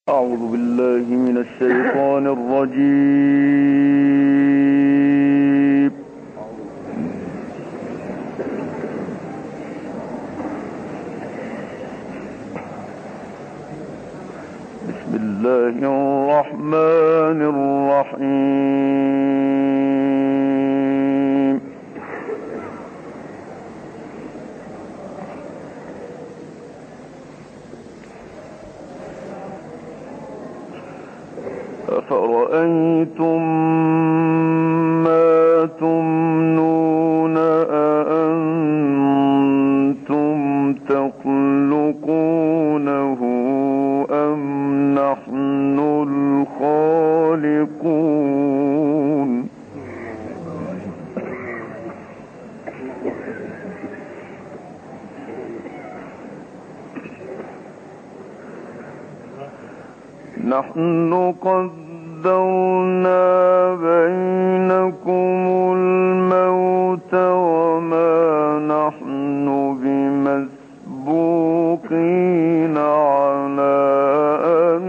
أعوذ بالله من الشيطان الرجيم. بسم الله الرحمن الرحيم. أفرأيتم ما تمنون أأنتم تخلقونه أم نحن الخالقون نحن قدرنا بينكم الموت وما نحن بمسبوقين على أن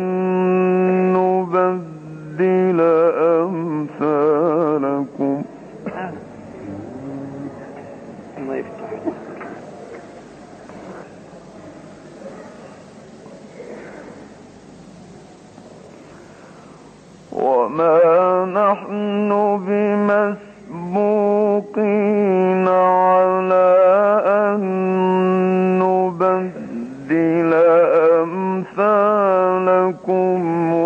نبدل أمثالكم وما نحن بمسبوقين على أن نبدل أمثالكم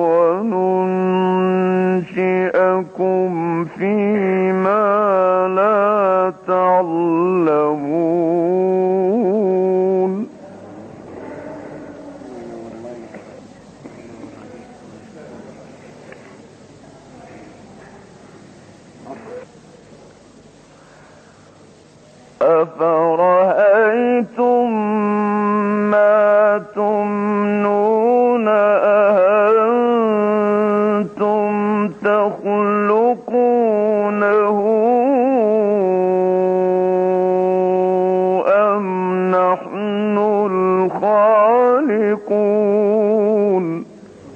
وننشئكم فيما لا تعلمون أفرأيتم ما تمنون أأنتم تخلقونه أم نحن الخالقون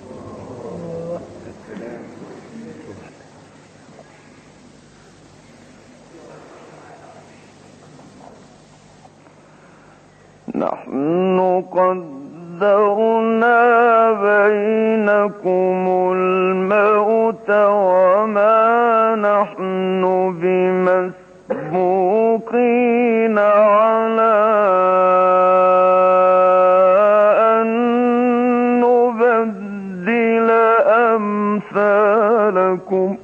نحن قدرنا بينكم الموت وما نحن بمسبوقين على أن نبدل أمثالكم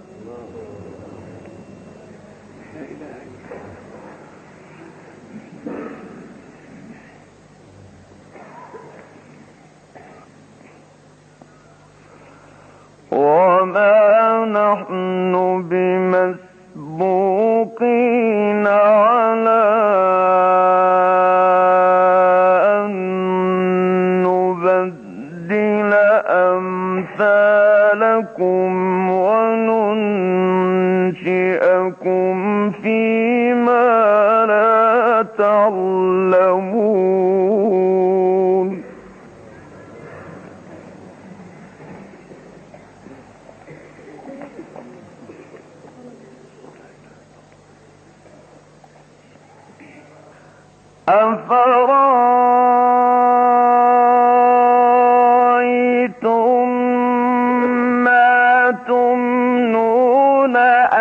وما نحن بمسبوقين على أن نبدل أمثالكم وننشئكم فيما لا تعلمون أفرأيتم ما تمنون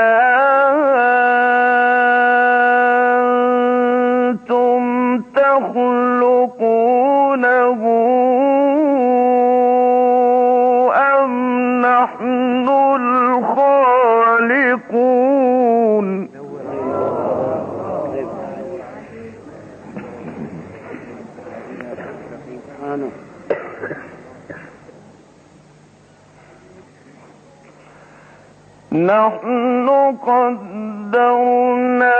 أأنتم تخلقونه أم نحن الخالقون نحن قدرنا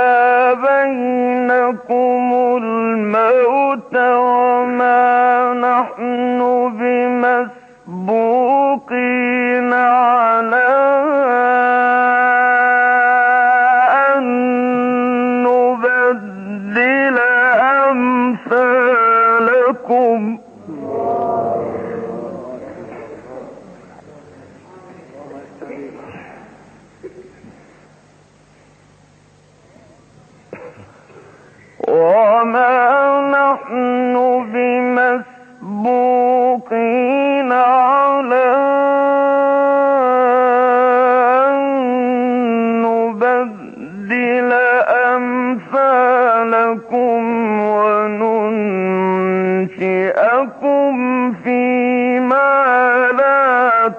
بينكم الموت وما نحن بمسبوقين على أن نبدل أمثالكم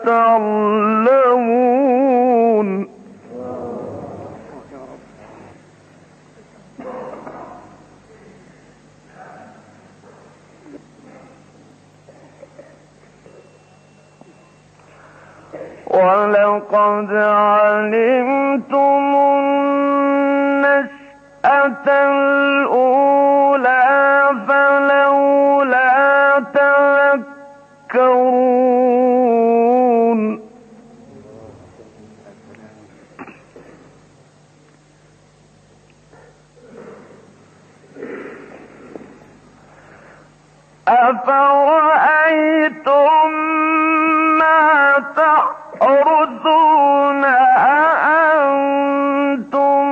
تعلمون ولقد علمتم النشأة الأولى فلولا تذكرون أفرأيتم ما تحرثون أأنتم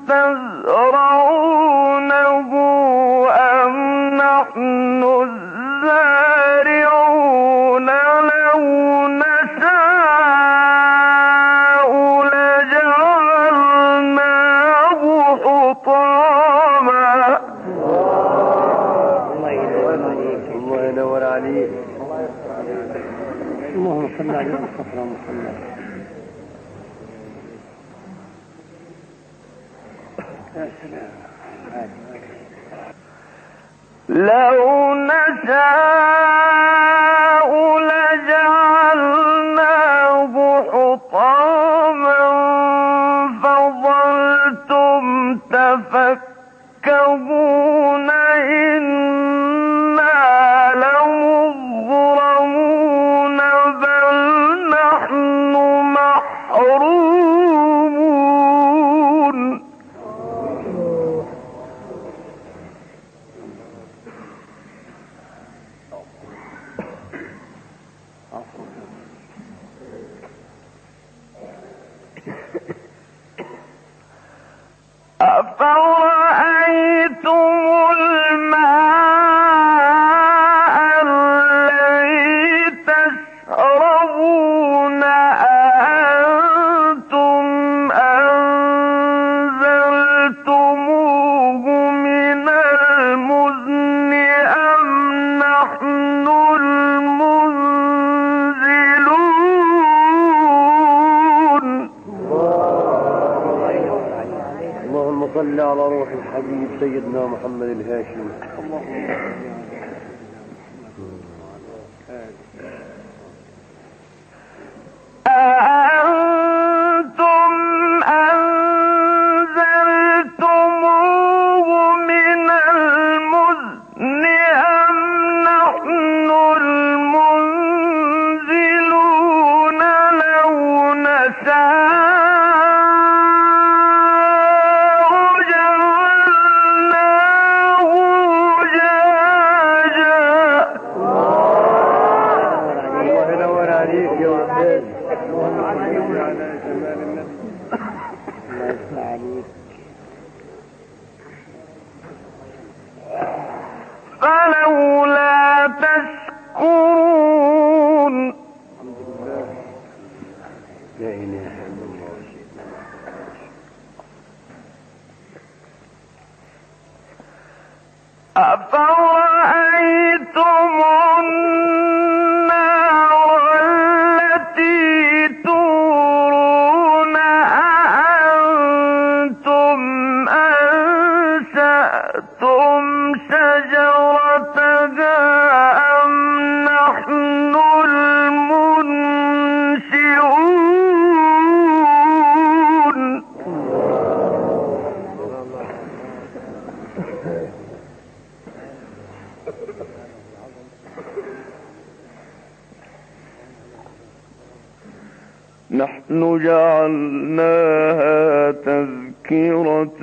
تزرعونه أم نحن الزارعون لو نشاء لجعلناه حطاما الله ينور عليك. اللهم صل على المصطفى محمد. يا سلام. لو نشاء لجعلناه حطاما فظلتم تفكهون إنا لمغرمون بل نحن محرومون أفرأيتم الماء الذي تشربون أأنتم أنزلتموه من المزن أم نحن المنزلون اللهم صل على روح الحبيب سيدنا محمد الهاشمي. أأنتم أنزلتموه من المزن أم نحن المنزلون لو نشاء جعلناه أجاجا الله ينور عليك يا أستاذ. على جمال النبي. الله يسمع عليك. فلولا تشكرون لا إله إلا الله. أفرأيتم النار التي تورون أأنتم أنشأتم شجرتها أم نحن المنشئون نحن جعلناها تذكرة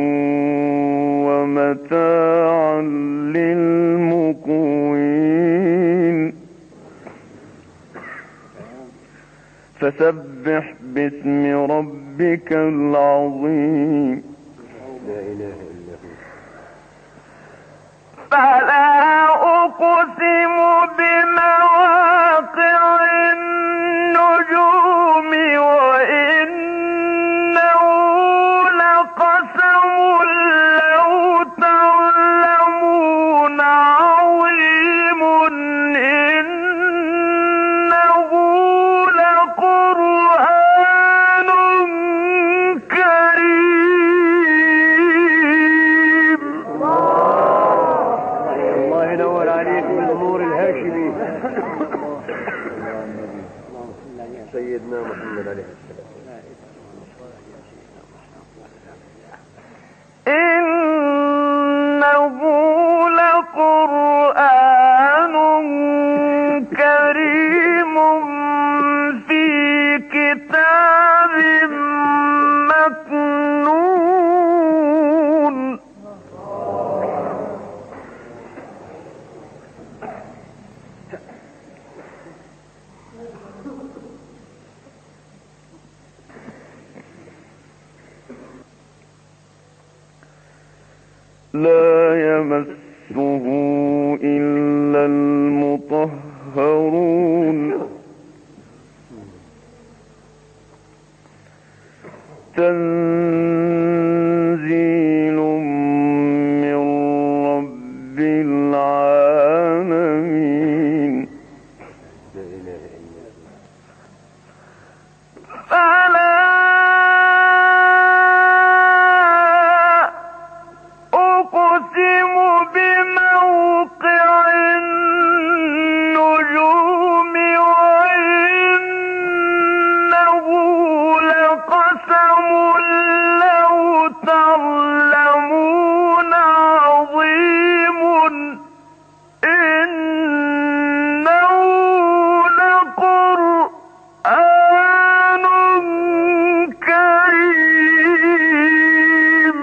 ومتاعا للمقوين فسبح باسم ربك العظيم لا إله إلا هو. فلا أقسم بمواقع النجوم وإنه لقسم لو تعلمون عظيم إنه سيدنا محمد عليه السلام. إنه لقرآن كريم في كتاب مكنون لا يمسه إلا المطهرون تنزيل من رب العالمين فلا أقسم بموقع النجوم وإنه لقسم لو تعلمون عظيم إنه لقرآن كريم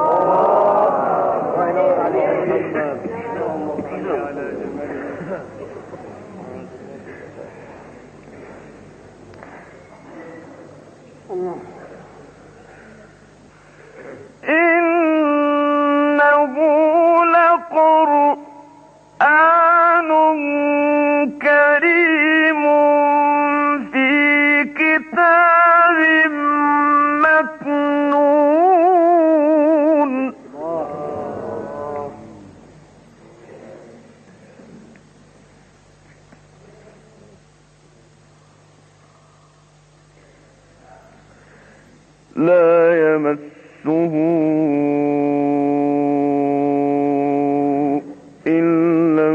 إنه لقرآن كريم في كتاب مكنون لا يمسه إلا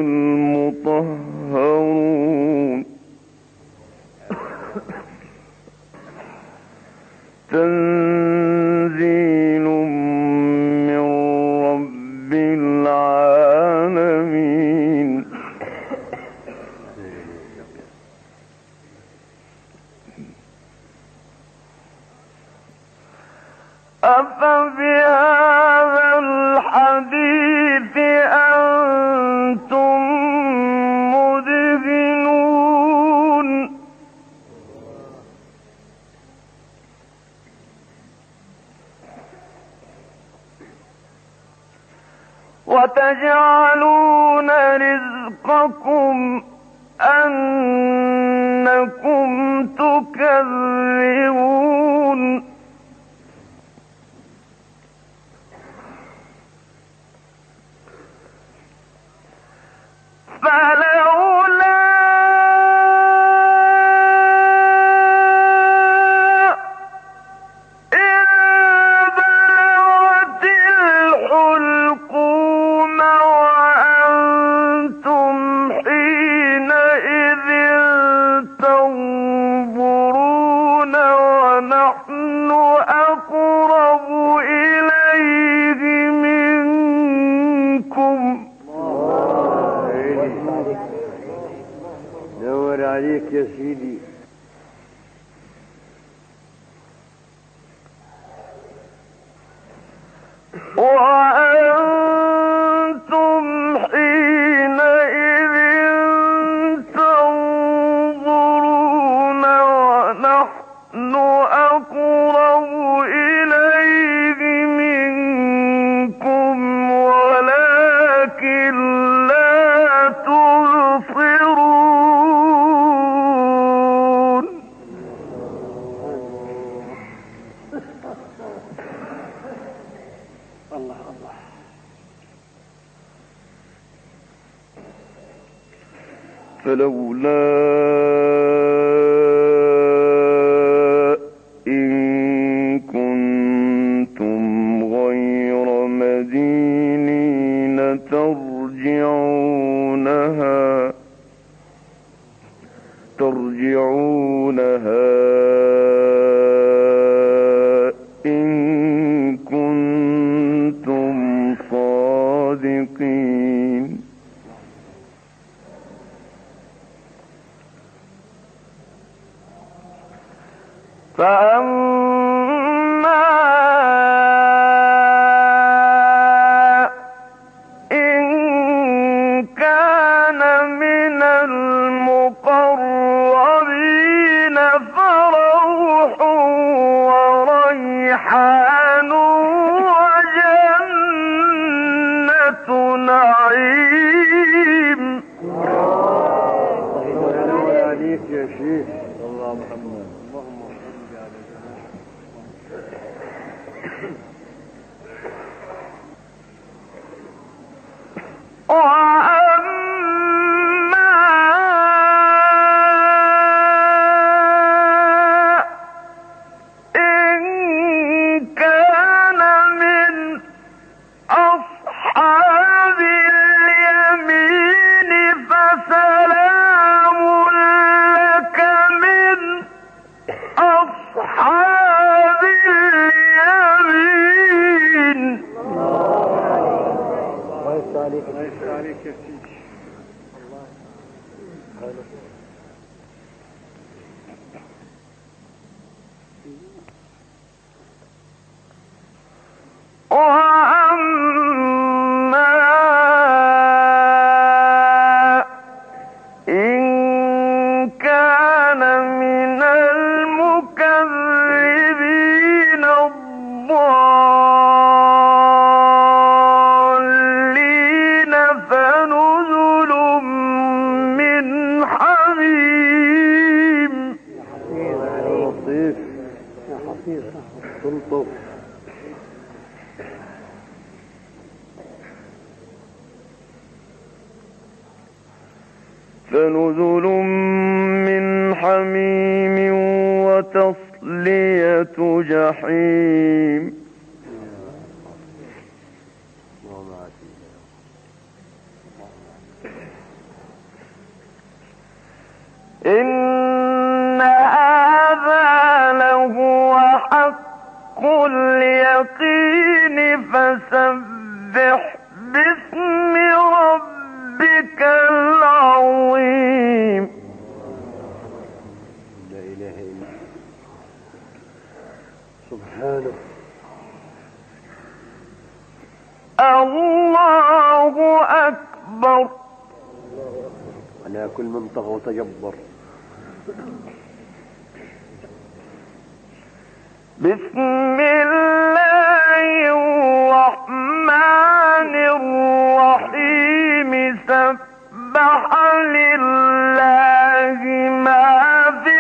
المطهرون تنزيل من رب العالمين أفبهذا الحديث أنتم مدهنون وتجعلون رزقكم أنكم تكذبون فلولا إذ بلغت الحلقوم وأنتم حينئذ تنظرون ونحن أقرب إليه منكم نور عليك يا سيدي. وأنتم حينئذ تنظرون ونحن أقرب إليه منكم ولكن لا تبصرون الله الله. فلولا إن كنتم غير مدينين ترجعونها ترجعونها إن كنتم صادقين. فأما إن كان من المقربين فروح وريحان وجنة نعيم. الله عليك يا شيخ. الله محمد. وأما إن كان من أصحاب اليمين فسلام لك من أصحاب اليمين. ليس عليك يا سيدي. وأما إن كان من المكذبين الضالين فنزل من حميم. لطيف يا حفيظ تلطف. فنزل من حميم وتصلية جحيم. إن هذا لهو حق اليقين فسبح باسم ربك العظيم. لا إله إلا سبحانه. الله أكبر. على كل من طغى وتجبر. بسم الله الرحمن الرحيم. سبح لله ما في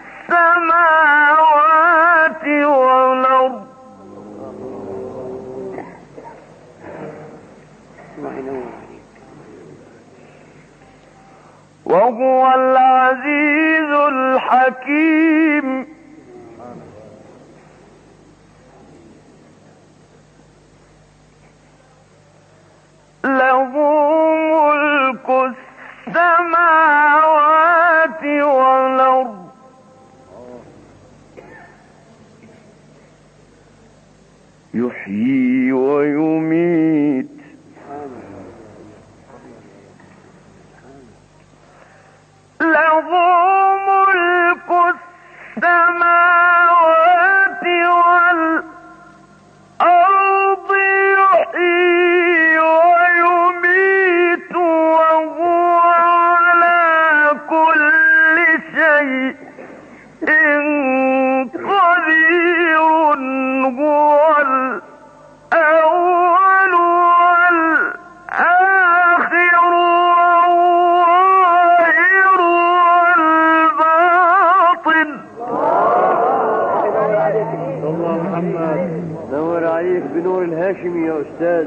السماوات والأرض وهو العزيز الحكيم. له ملك السماوات والأرض يحيي ويميت. له ملك السماوات والأرض يحيي ويميت وهو على كل شيء قدير. هو الأول والآخر والظاهر والباطن. الله محمد. نور عليك بنور الهاشمي يا أستاذ.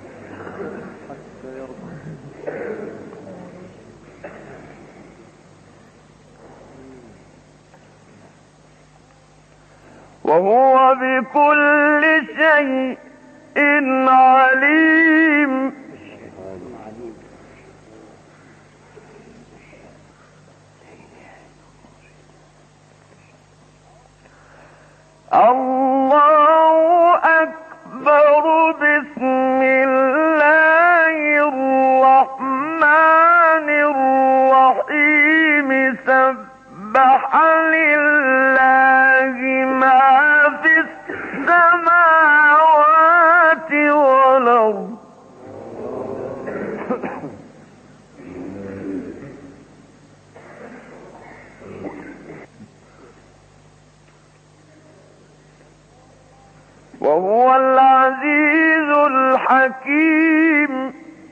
وهو بكل شيء عليم. الله أكبر. بسم الله الرحمن الرحيم. سبح لله ما في السماوات والأرض. وهو العزيز الحكيم.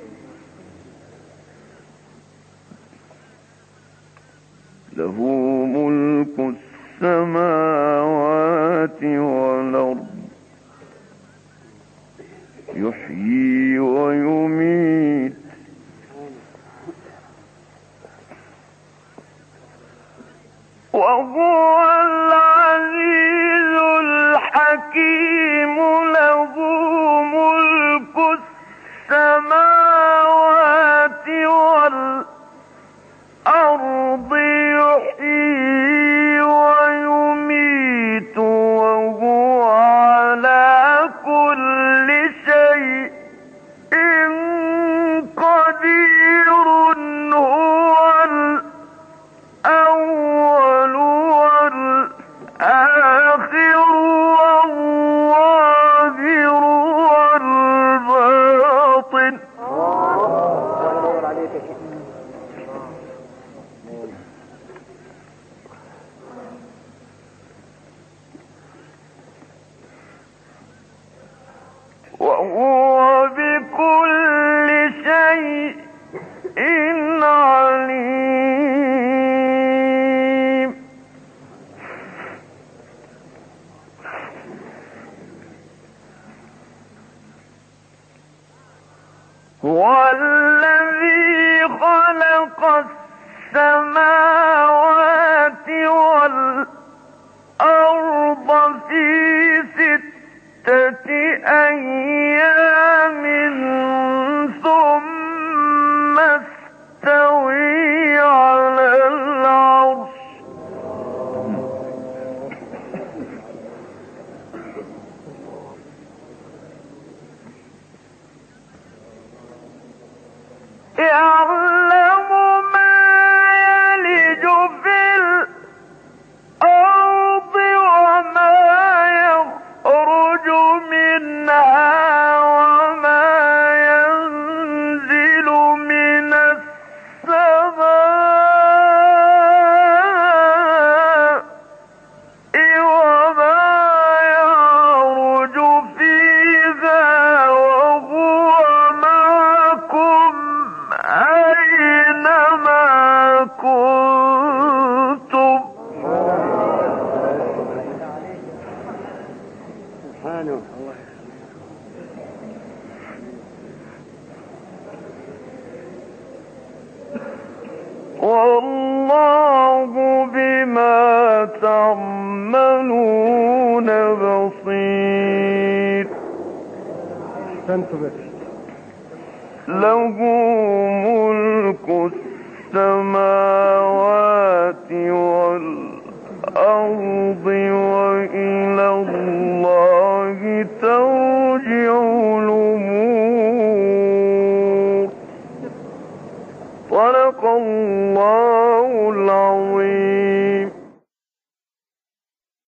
له ملك السماوات والأرض. يحيي ويميت. وهو العزيز الحكيم. له ملك السماوات والأرض. يحيي ويميت وهو على كل شيء قدير. هو الأول والآخر والظاهر والباطن. وهو بكل شيء عليم. هو الذي خلق السماوات والأرض في 6 أيام ثم استوى على العرش. يعلم ما يلج في الأرض وما يخرج منها وما ينزل من السماء وما يعرج فيها وهو معكم أينما كنتم. سبحانه. والله بما تعملون بصير. له ملك السماوات والأرض وإلى الله